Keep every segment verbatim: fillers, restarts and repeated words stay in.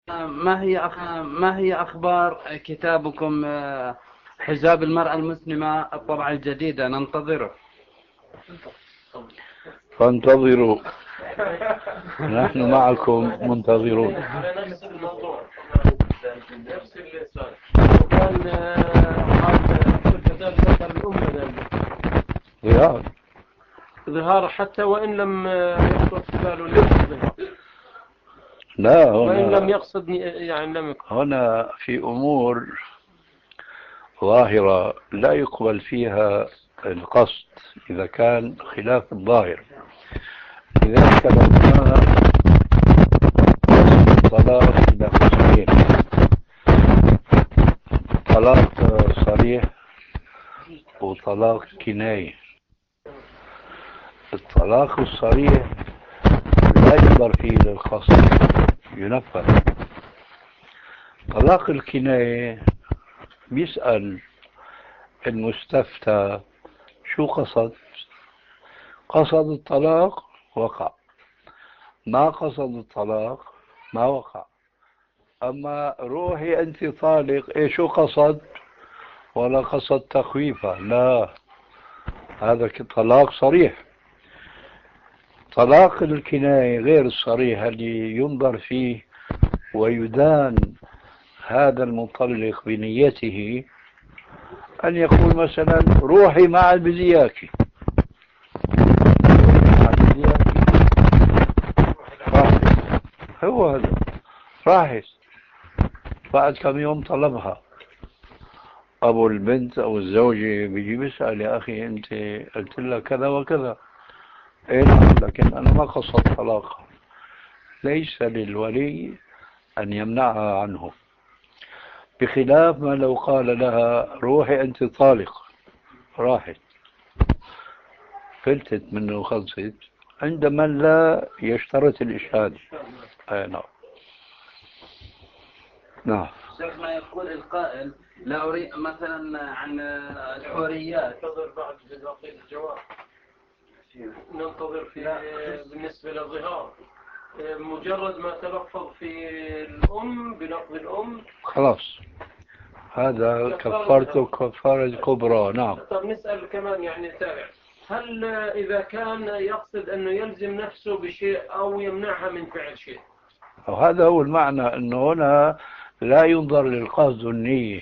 ما هي أخ... ما هي أخبار كتابكم آه، حجاب المرأة المسلمة الطبعة الجديدة؟ ننتظره. فانتظروا، نحن معكم منتظرون. على نفس الموضوع، نفس السؤال. وكان كذلك ذكر الأمة ظهار ظهار حتى وإن لم يخطر في باله الظهار، لا، وإن لم هنا يقصد يعني لم يكن. هنا في أمور ظاهرة لا يقبل فيها القصد إذا كان خلاف الظاهر. لذلك لما قسم الطلاق إلى قسمين: طلاق صريح وطلاق كناية. الطلاق الصريح لا ينظر فيه للقصد، ينفذ. طلاق الكناية بيسأل المستفتى شو قصد. قصد الطلاق وقع، ما قصد الطلاق ما وقع. أما روحي أنت طالق، إيه شو قصد؟ ولا قصد تخويفه، لا، هذا طلاق صريح. طلاق الكناية غير الصريح اللي ينظر فيه ويدان هذا المطلق بنيته، أن يقول مثلا روحي ما عاد بدي إياكي، هو هذا راحت. بعد كم يوم طلبها أبو البنت أو الزوجة، بيجي بيسأل: يا أخي أنت قلت لها كذا وكذا. إيه نعم، لكن أنا ما قصدت طلاقها. ليس للولي أن يمنعها عنه، بخلاف ما لو قال لها روحي أنت طالق، راحت فلتت منه وخلصت، عندما لا يشترط الإشهاد. آه نعم نعم. شيخنا يقول القائل: لا أريد مثلا عن الحوريات. ننتظر بعد باقي الجواب. ننتظر في بالنسبة للظهار، مجرد ما تلفظ في الأم بلفظ الأم خلاص، هذا كفارته كفارة كبرى. نعم. طب نسأل كمان يعني تابع: هل إذا كان يقصد أنه يلزم نفسه بشيء أو يمنعها من فعل شيء؟ وهذا هو المعنى، أنه هنا لا ينظر للقصد والنية.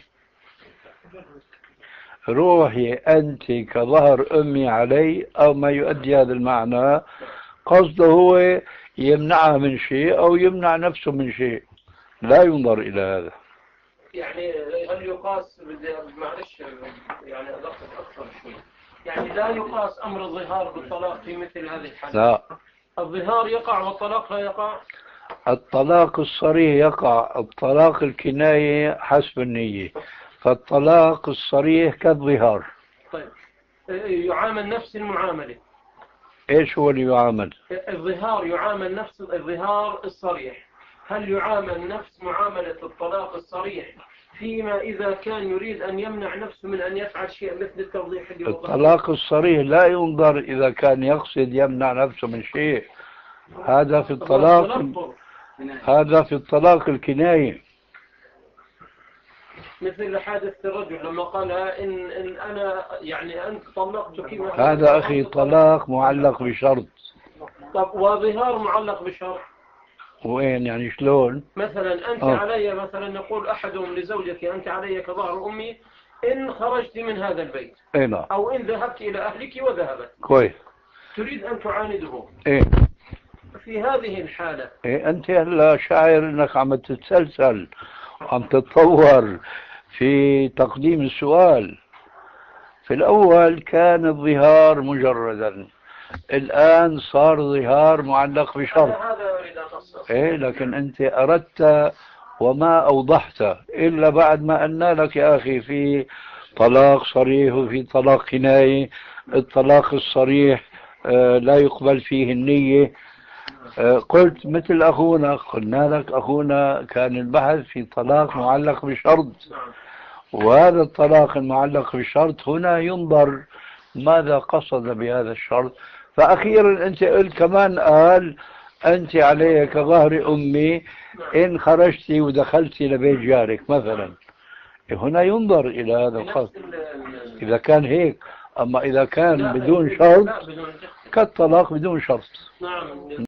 روحي أنت كظهر أمي علي أو ما يؤدي هذا المعنى، قصده هو يمنعها من شيء أو يمنع نفسه من شيء، لا ينظر إلى هذا. يعني هل يقاس، معلش يعني أدقق أكثر شوي، يعني لا يقاس أمر الظهار بالطلاق في مثل هذه الحالة؟ لا، الظهار يقع والطلاق لا يقع؟ الطلاق الصريح يقع، الطلاق الكناية حسب النية، فالطلاق الصريح كالظهار. طيب، يعامل نفس المعاملة. ايش هو اللي يعامل؟ الظهار يعامل نفس الظهار الصريح، هل يعامل نفس معاملة الطلاق الصريح فيما إذا كان يريد أن يمنع نفسه من أن يفعل شيء مثل التوضيح اللي وضحه؟ الطلاق الصريح لا ينظر إذا كان يقصد يمنع نفسه من شيء، هذا في الطلاق، هذا في الطلاق الكناية. مثل حادث الرجل لما قال إن, إن أنا يعني أنت طلقتك، هذا أخي طلاق معلق بشرط. طب وظهار معلق بشرط وين يعني شلون؟ مثلا أنت أوه. علي مثلا نقول أحدهم لزوجتي: أنت علي كظهر أمي إن خرجت من هذا البيت، إيه، أو إن ذهبت إلى أهلك وذهبت. كويس. تريد أن تعانده. إيه. في هذه الحالة إيه، أنت هلا شاعر أنك عم تتسلسل، عم تتطور في تقديم السؤال. في الأول كان الظهار مجردا، الآن صار ظهار معلق بشرط. هذا أريد أن أصل. إيه، لكن أنت أردت وما أوضحت إلا بعد ما قلنا لك يا أخي في طلاق صريح وفي طلاق كناية. الطلاق الصريح آه لا يقبل فيه النية. آه قلت مثل أخونا، قلنا لك أخونا كان البحث في طلاق معلق بشرط، وهذا الطلاق المعلق بشرط هنا ينظر ماذا قصد بهذا الشرط. فأخيرا أنت قلت كمان قال أنت علي كظهر أمي إن خرجت ودخلت لبيت جارك مثلا، هنا ينظر إلى هذا الخط إذا كان هيك. أما إذا كان بدون شرط كالطلاق بدون شرط. نعم.